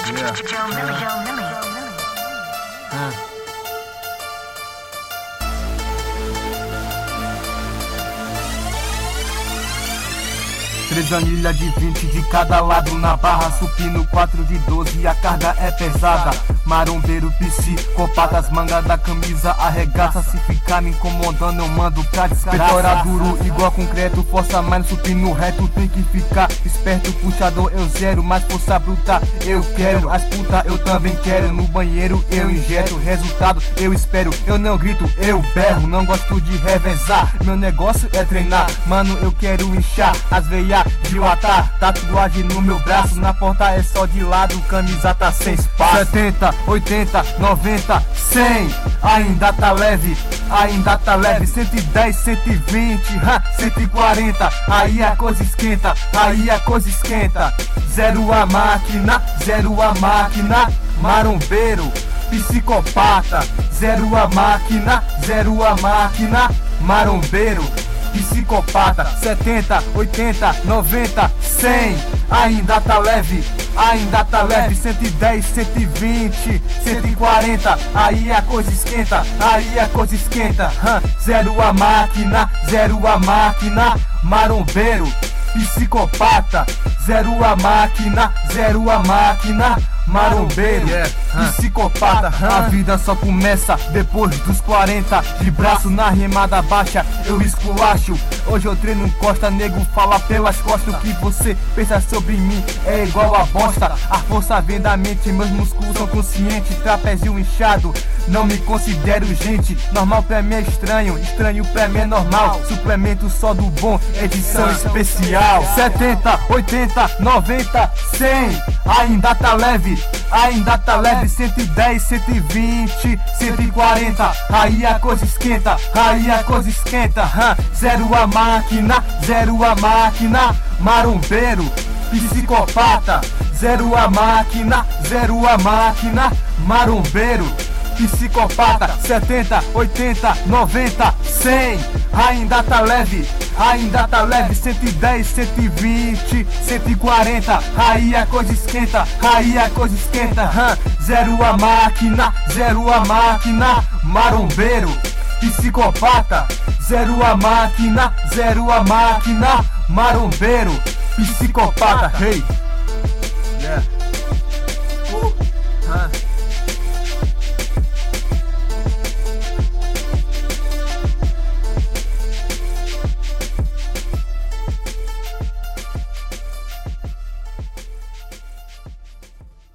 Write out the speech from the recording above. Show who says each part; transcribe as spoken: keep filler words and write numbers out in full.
Speaker 1: Ah. Três anilhas de vinte de cada lado na barra, supino quatro de doze, a carga é pesada. Marombeiro, psicopata, as mangas da camisa arregaça. Se ficar me incomodando eu mando pra desgraça. Peitoral duro igual concreto, força mais no supino reto. Tem que ficar esperto, puxador eu zero, mas força bruta eu quero. As puta eu também quero, no banheiro eu injeto. Resultado eu espero, eu não grito, eu berro. Não gosto de revezar, meu negócio é treinar. Mano, eu quero inchar as veias, dilatar. Tatuagem no meu braço, na porta é só de lado, camisa tá sem espaço. Setenta, oitenta, noventa, cem, ainda tá leve, ainda tá leve. Cento e dez, cento e vinte, ha, cento e quarenta, aí a coisa esquenta, aí a coisa esquenta. Zero a máquina, zero a máquina, marombeiro, psicopata. Zero a máquina, zero a máquina, marombeiro, psicopata. Setenta, oitenta, noventa, cem, ainda tá leve, ainda tá leve. Cento e dez, cento e vinte, cento e quarenta, aí a coisa esquenta, aí a coisa esquenta. Zero a máquina, zero a máquina, marombeiro, psicopata. Zero a máquina, zero a máquina, marombeiro, yeah, huh. Psicopata, huh. A vida só começa depois dos quarenta. De braço na remada baixa eu esculacho. Hoje eu treino costa, nego fala pelas costas. O que você pensa sobre mim é igual a bosta. A força vem da mente, meus músculos são conscientes. Trapézio inchado, não me considero gente. Normal pra mim é estranho, estranho pra mim é normal. Suplemento só do bom, edição especial. Setenta, oitenta, noventa, cem, ainda tá leve, ainda tá leve. Cento e dez, cento e vinte, cento e quarenta, aí a coisa esquenta, aí a coisa esquenta. Zero a máquina, zero a máquina, marombeiro, psicopata. Zero a máquina, zero a máquina, marombeiro, psicopata. Setenta, oitenta, noventa, cem, ainda tá leve, ainda tá leve. Cento e dez, cento e vinte, cento e quarenta, aí a coisa esquenta, aí a coisa esquenta. Zero a máquina, zero a máquina, marombeiro, psicopata. Zero a máquina, zero a máquina, marombeiro, psicopata. Hey, yeah.